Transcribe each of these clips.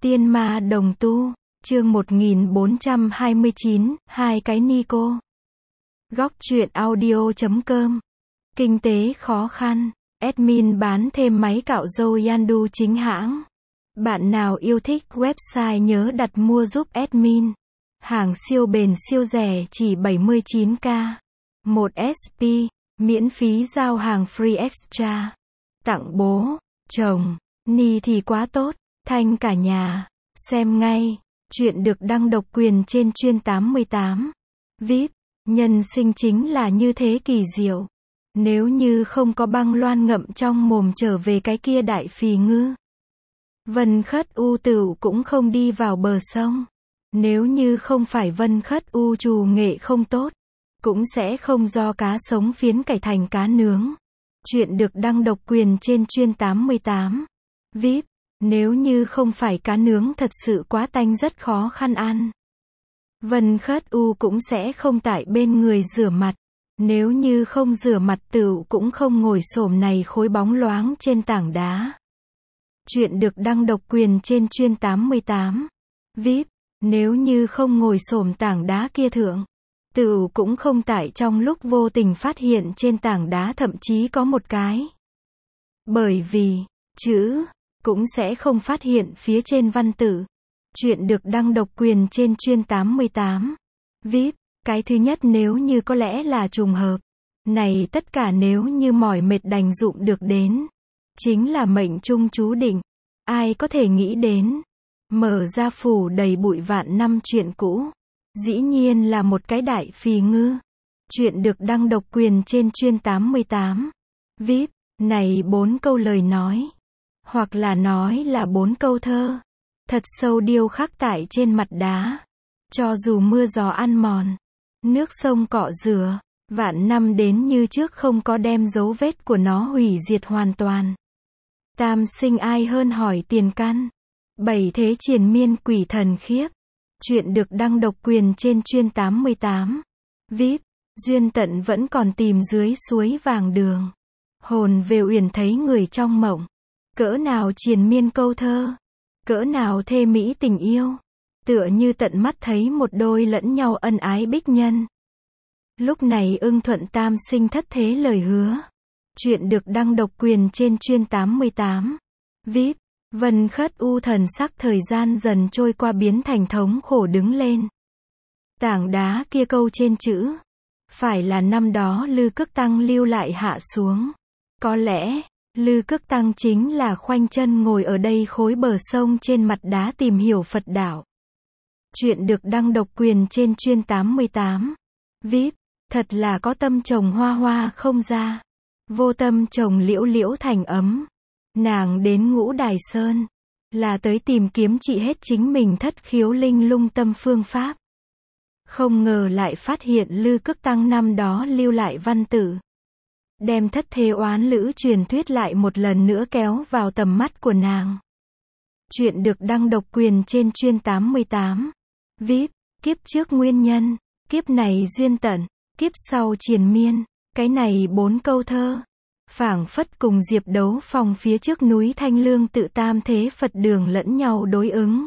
Tiên ma đồng tu, chương 1429, hai cái Nico. Góc truyện audio.com. Kinh tế khó khăn, admin bán thêm máy cạo râu Yandu chính hãng. Bạn nào yêu thích website nhớ đặt mua giúp admin. Hàng siêu bền siêu rẻ chỉ 79k. 1 SP, miễn phí giao hàng free extra. Tặng bố, chồng, ni thì quá tốt, thanh cả nhà. Xem ngay, chuyện được đăng độc quyền trên Chuyên 88. VIP, nhân sinh chính là như thế kỳ diệu. Nếu như không có băng loan ngậm trong mồm trở về cái kia đại phì ngư. Vân Khất U Tửu cũng không đi vào bờ sông. Nếu như không phải Vân Khất U trù nghệ không tốt, cũng sẽ không do cá sống phiến cải thành cá nướng. Chuyện được đăng độc quyền trên Chuyên 88. VIP, nếu như không phải cá nướng thật sự quá tanh rất khó khăn ăn. Vân Khất U cũng sẽ không tại bên người rửa mặt. Nếu như không rửa mặt Tửu cũng không ngồi xổm này khối bóng loáng trên tảng đá. Chuyện được đăng độc quyền trên Chuyên 88. VIP, nếu như không ngồi xổm tảng đá kia thượng, Tửu cũng không tại trong lúc vô tình phát hiện trên tảng đá thậm chí có một cái. Bởi vì, chữ, cũng sẽ không phát hiện phía trên văn tự. Chuyện được đăng độc quyền trên Chuyên 88. VIP, cái thứ nhất nếu như có lẽ là trùng hợp. Này tất cả nếu như mỏi mệt đành dụng được đến. Chính là mệnh trung chú định. Ai có thể nghĩ đến. Mở ra phủ đầy bụi vạn năm chuyện cũ. Dĩ nhiên là một cái đại phì ngư. Chuyện được đăng độc quyền trên Chuyên 88. VIP, này 4 câu lời nói. Hoặc là nói là 4 câu thơ. Thật sâu điêu khắc tại trên mặt đá. Cho dù mưa gió ăn mòn, nước sông cọ rửa, vạn năm đến như trước không có đem dấu vết của nó hủy diệt hoàn toàn. Tam sinh ai hơn hỏi tiền căn. 7 thế triền miên quỷ thần khiếp. Chuyện được đăng độc quyền trên Chuyên 88. VIP, duyên tận vẫn còn tìm dưới suối vàng đường. Hồn về uyển thấy người trong mộng. Cỡ nào triền miên câu thơ. Cỡ nào thê mỹ tình yêu. Tựa như tận mắt thấy một đôi lẫn nhau ân ái bích nhân. Lúc này ưng thuận tam sinh thất thế lời hứa. Chuyện được đăng độc quyền trên Chuyên 88. VIP, Vân Khất U thần sắc thời gian dần trôi qua biến thành thống khổ đứng lên. Tảng đá kia câu trên chữ. Phải là năm đó Lư Cức Tăng lưu lại hạ xuống. Có lẽ, Lư Cức Tăng chính là khoanh chân ngồi ở đây khối bờ sông trên mặt đá tìm hiểu Phật đạo. Chuyện được đăng độc quyền trên Chuyên 88. VIP, thật là có tâm trồng hoa hoa không ra. Vô tâm trồng liễu liễu thành ấm. Nàng đến Ngũ Đài Sơn. Là tới tìm kiếm trị hết chính mình thất khiếu linh lung tâm phương pháp. Không ngờ lại phát hiện Lư Cức Tăng năm đó lưu lại văn tự. Đem thất thế oán lữ truyền thuyết lại một lần nữa kéo vào tầm mắt của nàng. Chuyện được đăng độc quyền trên Chuyên 88. VIP, kiếp trước nguyên nhân, kiếp này duyên tận, kiếp sau triền miên. Cái này 4 câu thơ. Phảng phất cùng Diệp Đấu Phong phía trước núi Thanh Lương tự tam thế Phật đường lẫn nhau đối ứng.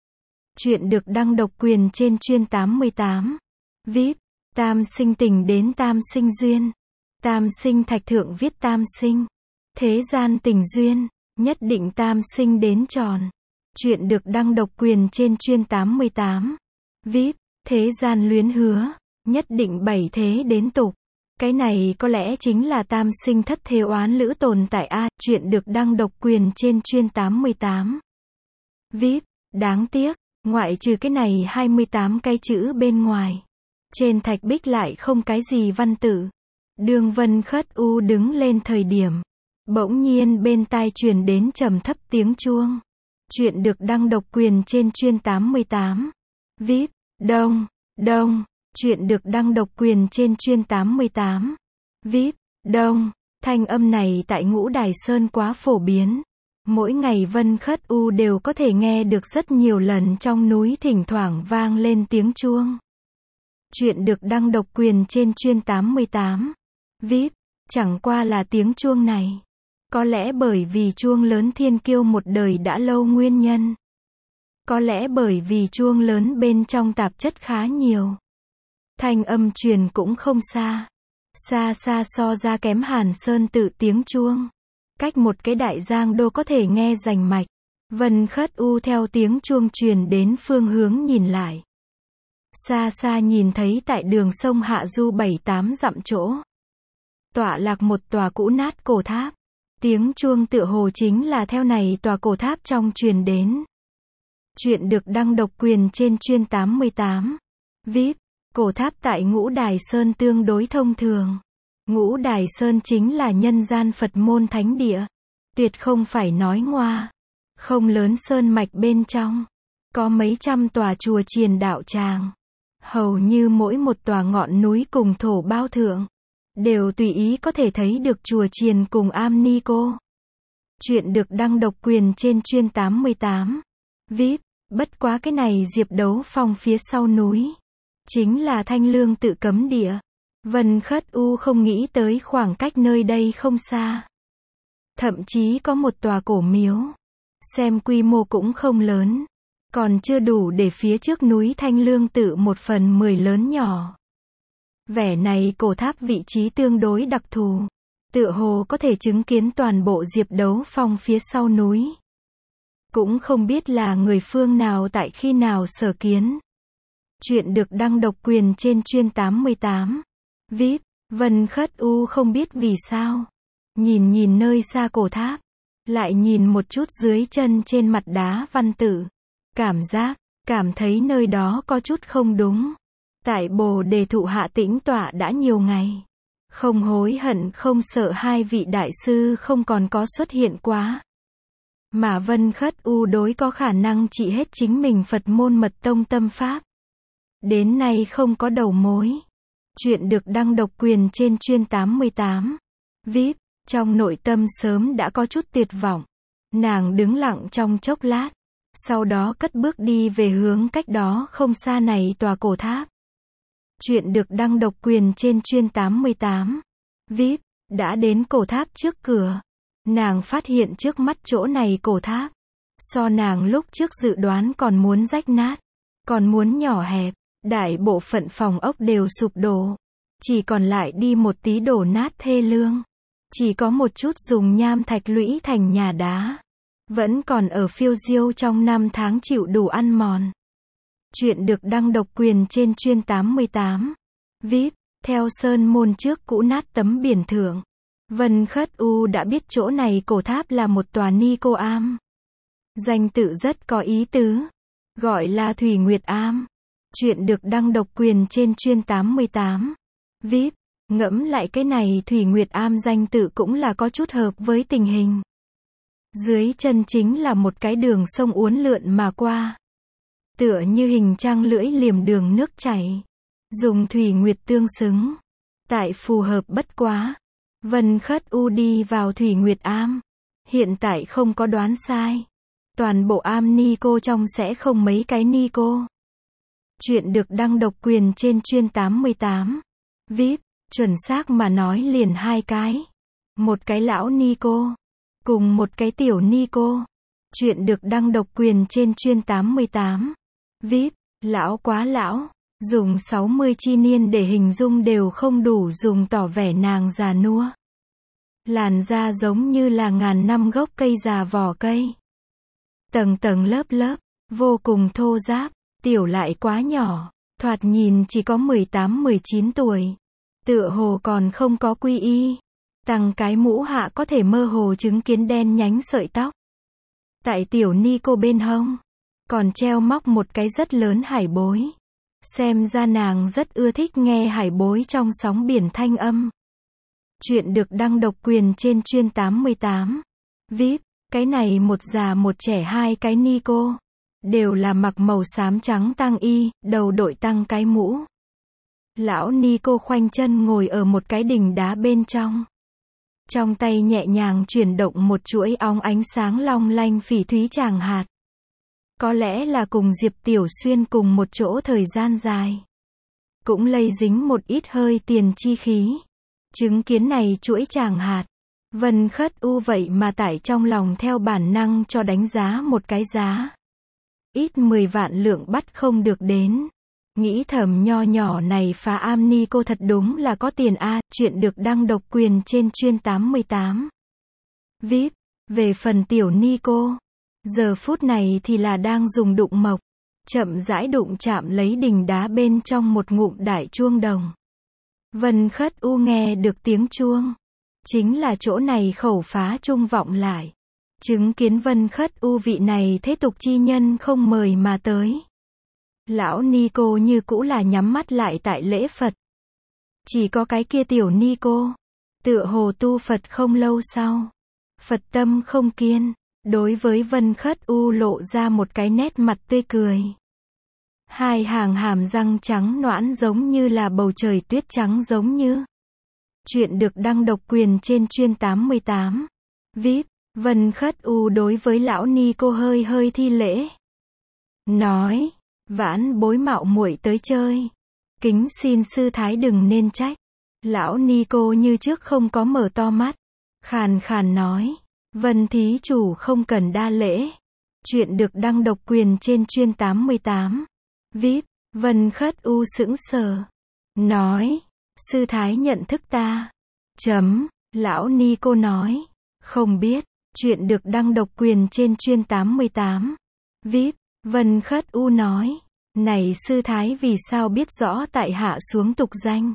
Chuyện được đăng độc quyền trên Chuyên 88. VIP, tam sinh tình đến tam sinh duyên. Tam sinh thạch thượng viết tam sinh. Thế gian tình duyên, nhất định tam sinh đến tròn. Chuyện được đăng độc quyền trên Chuyên 88. VIP, thế gian luyến hứa, nhất định 7 thế đến tục. Cái này có lẽ chính là tam sinh thất thế oán lữ tồn tại A. Chuyện được đăng độc quyền trên Chuyên 88. VIP, đáng tiếc, ngoại trừ cái này 28 cái chữ bên ngoài. Trên thạch bích lại không cái gì văn tự. Đường Vân Khất U đứng lên thời điểm. Bỗng nhiên bên tai truyền đến trầm thấp tiếng chuông. Chuyện được đăng độc quyền trên Chuyên 88. VIP, đông, đông. Chuyện được đăng độc quyền trên Chuyên 88. VIP, đông. Thanh âm này tại Ngũ Đài Sơn quá phổ biến. Mỗi ngày Vân Khất U đều có thể nghe được rất nhiều lần trong núi thỉnh thoảng vang lên tiếng chuông. Chuyện được đăng độc quyền trên Chuyên 88. VIP, chẳng qua là tiếng chuông này. Có lẽ bởi vì chuông lớn thiên kiêu một đời đã lâu nguyên nhân. Có lẽ bởi vì chuông lớn bên trong tạp chất khá nhiều. Thanh âm truyền cũng không xa. Xa xa so ra kém Hàn Sơn Tự tiếng chuông. Cách một cái đại giang đô có thể nghe rành mạch. Vân Khất U theo tiếng chuông truyền đến phương hướng nhìn lại. Xa xa nhìn thấy tại đường sông Hạ Du 7-8 dặm chỗ. Tọa lạc một tòa cũ nát cổ tháp. Tiếng chuông tựa hồ chính là theo này tòa cổ tháp trong truyền đến. Chuyện được đăng độc quyền trên chuyên 88. VIP. Cổ tháp tại Ngũ Đài Sơn tương đối thông thường. Ngũ Đài Sơn chính là nhân gian Phật môn thánh địa. Tuyệt không phải nói ngoa. Không lớn sơn mạch bên trong. Có mấy trăm tòa chùa chiền đạo tràng. Hầu như mỗi một tòa ngọn núi cùng thổ bao thượng. Đều tùy ý có thể thấy được chùa chiền cùng am ni cô. Chuyện được đăng độc quyền trên chuyên 88. VIP. Bất quá cái này Diệp Đấu Phong phía sau núi. Chính là Thanh Lương Tự cấm địa. Vân Khất U không nghĩ tới khoảng cách nơi đây không xa. Thậm chí có một tòa cổ miếu. Xem quy mô cũng không lớn. Còn chưa đủ để phía trước núi Thanh Lương Tự 1/10 lớn nhỏ. Vẻ này cổ tháp vị trí tương đối đặc thù. Tựa hồ có thể chứng kiến toàn bộ Diệp Đấu Phong phía sau núi. Cũng không biết là người phương nào tại khi nào sở kiến. Chuyện được đăng độc quyền trên chuyên 88. VIP. Vân Khất U không biết vì sao. Nhìn nơi xa cổ tháp. Lại nhìn một chút dưới chân trên mặt đá văn tự. Cảm thấy nơi đó có chút không đúng. Tại Bồ Đề thụ hạ tĩnh tọa đã nhiều ngày. Không hối hận không sợ hai vị đại sư không còn có xuất hiện quá. Mà Vân Khất U đối có khả năng trị hết chính mình Phật môn mật tông tâm pháp. Đến nay không có đầu mối. Chuyện được đăng độc quyền trên chuyên 88. VIP. Trong nội tâm sớm đã có chút tuyệt vọng. Nàng đứng lặng trong chốc lát. Sau đó cất bước đi về hướng cách đó không xa này tòa cổ tháp. Chuyện được đăng độc quyền trên chuyên 88. VIP. Đã đến cổ tháp trước cửa. Nàng phát hiện trước mắt chỗ này cổ tháp. So nàng lúc trước dự đoán còn muốn rách nát. Còn muốn nhỏ hẹp. Đại bộ phận phòng ốc đều sụp đổ. Chỉ còn lại đi một tí đổ nát thê lương. Chỉ có một chút dùng nham thạch lũy thành nhà đá. Vẫn còn ở phiêu diêu trong năm tháng chịu đủ ăn mòn. Chuyện được đăng độc quyền trên chuyên 88. VIP. Theo sơn môn trước cũ nát tấm biển thượng. Vân Khất U đã biết chỗ này cổ tháp là một tòa ni cô am. Danh tự rất có ý tứ. Gọi là Thủy Nguyệt Am. Chuyện được đăng độc quyền trên chuyên 88. VIP. Ngẫm lại cái này Thủy Nguyệt Am danh tự cũng là có chút hợp với tình hình. Dưới chân chính là một cái đường sông uốn lượn mà qua. Tựa như hình trang lưỡi liềm đường nước chảy. Dùng Thủy Nguyệt tương xứng. Tại phù hợp bất quá. Vân Khất U đi vào Thủy Nguyệt Am. Hiện tại không có đoán sai. Toàn bộ am ni cô trong sẽ không mấy cái ni cô. Chuyện được đăng độc quyền trên chuyên 88. VIP. Chuẩn xác mà nói liền hai cái. Một cái lão ni cô. Cùng một cái tiểu ni cô. Chuyện được đăng độc quyền trên chuyên 88. VIP. Lão quá lão. Dùng 60 chi niên để hình dung đều không đủ dùng tỏ vẻ nàng già nua. Làn da giống như là ngàn năm gốc cây già vỏ cây. Tầng tầng lớp lớp. Vô cùng thô ráp. Tiểu lại quá nhỏ. Thoạt nhìn chỉ có 18-19 tuổi. Tựa hồ còn không có quy y. Tăng cái mũ hạ có thể mơ hồ chứng kiến đen nhánh sợi tóc. Tại tiểu ni cô bên hông. Còn treo móc một cái rất lớn hải bối. Xem ra nàng rất ưa thích nghe hải bối trong sóng biển thanh âm. Chuyện được đăng độc quyền trên chuyên 88. VIP. Cái này một già một trẻ hai cái ni cô. Đều là mặc màu xám trắng tang y, đầu đội tăng cái mũ. Lão ni cô khoanh chân ngồi ở một cái đỉnh đá bên trong. Trong tay nhẹ nhàng chuyển động một chuỗi óng ánh sáng long lanh phỉ thúy tràng hạt. Có lẽ là cùng Diệp Tiểu Xuyên cùng một chỗ thời gian dài. Cũng lây dính một ít hơi tiền chi khí. Chứng kiến này chuỗi tràng hạt. Vân Khất U vậy mà tại trong lòng theo bản năng cho đánh giá một cái giá. ít 10 vạn lượng bắt không được đến. Nghĩ thầm nho nhỏ này phá am ni cô thật đúng là có tiền a. Chuyện được đăng độc quyền trên chuyên 88. VIP. Về phần tiểu ni cô, giờ phút này thì là đang dùng đụng mộc, chậm rãi đụng chạm lấy đình đá bên trong một ngụm đại chuông đồng. Vân Khất U nghe được tiếng chuông, chính là chỗ này khẩu phá trung vọng lại. Chứng kiến Vân Khất U vị này thế tục chi nhân không mời mà tới. Lão ni cô như cũ là nhắm mắt lại tại lễ Phật. Chỉ có cái kia tiểu ni cô, tựa hồ tu Phật không lâu sau, Phật tâm không kiên, đối với Vân Khất U lộ ra một cái nét mặt tươi cười. Hai hàng hàm răng trắng nõn giống như là bầu trời tuyết trắng giống như. Chuyện được đăng độc quyền trên chuyên 88. VIP. Vân Khất U đối với lão ni cô hơi hơi thi lễ. Nói, vãn bối mạo muội tới chơi. Kính xin sư thái đừng nên trách. Lão ni cô như trước không có mở to mắt. Khàn khàn nói, Vân thí chủ không cần đa lễ. Chuyện được đăng độc quyền trên chuyên 88. VIP. Vân Khất U sững sờ. Nói, sư thái nhận thức ta. Lão ni cô nói, không biết. Chuyện được đăng độc quyền trên chuyên 88. VIP. Vân Khất U nói, này sư thái vì sao biết rõ tại hạ xuống tục danh.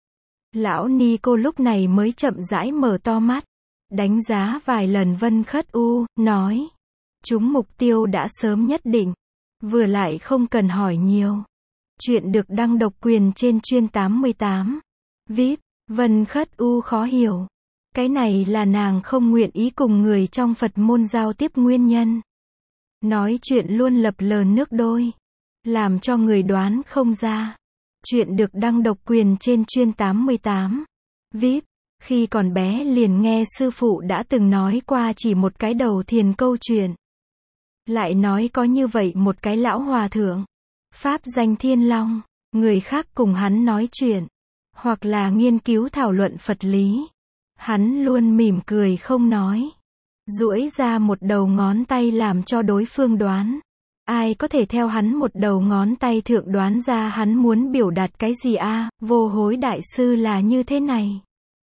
Lão ni cô lúc này mới chậm rãi mở to mắt, đánh giá vài lần Vân Khất U, nói, chúng mục tiêu đã sớm nhất định, vừa lại không cần hỏi nhiều. Chuyện được đăng độc quyền trên chuyên 88. VIP. Vân Khất U khó hiểu. Cái này là nàng không nguyện ý cùng người trong Phật môn giao tiếp nguyên nhân. Nói chuyện luôn lập lờ nước đôi, làm cho người đoán không ra. Chuyện được đăng độc quyền trên chuyên 88. VIP. Khi còn bé liền nghe sư phụ đã từng nói qua chỉ một cái đầu thiền câu chuyện. Lại nói có như vậy một cái lão hòa thượng, pháp danh Thiên Long, người khác cùng hắn nói chuyện, hoặc là nghiên cứu thảo luận Phật lý. Hắn luôn mỉm cười không nói, duỗi ra một đầu ngón tay làm cho đối phương đoán. Ai có thể theo hắn một đầu ngón tay thượng đoán ra hắn muốn biểu đạt cái gì a? Vô hối đại sư là như thế này.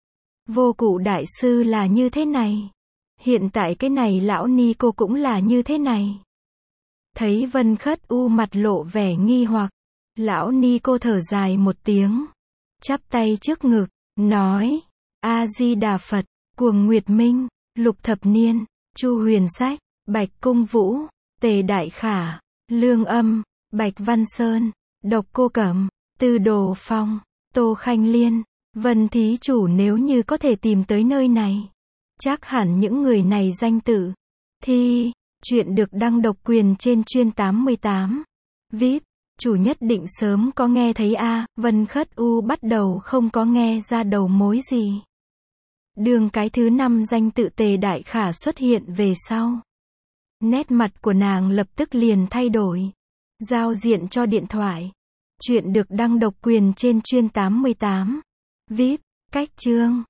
Vô cụ đại sư là như thế này. Hiện tại cái này lão ni cô cũng là như thế này. Thấy Vân Khất U mặt lộ vẻ nghi hoặc, lão ni cô thở dài một tiếng, chắp tay trước ngực, nói, A-di-đà Phật, Cuồng Nguyệt Minh, Lục Thập Niên, Chu Huyền Sách, Bạch Cung Vũ, Tề Đại Khả, Lương Âm, Bạch Văn Sơn, Độc Cô Cẩm, Tư Đồ Phong, Tô Khanh Liên, Vân thí chủ nếu như có thể tìm tới nơi này, chắc hẳn những người này danh tự. Thì, chuyện được đăng độc quyền trên chuyên 88. VIP. Chủ nhất định sớm có nghe thấy a. Vân Khất U bắt đầu không có nghe ra đầu mối gì. Đường cái thứ 5 danh tự Tề Đại Khả xuất hiện về sau, nét mặt của nàng lập tức liền thay đổi. Giao diện cho điện thoại. Chuyện được đăng độc quyền trên chuyên 88. VIP. Cách chương.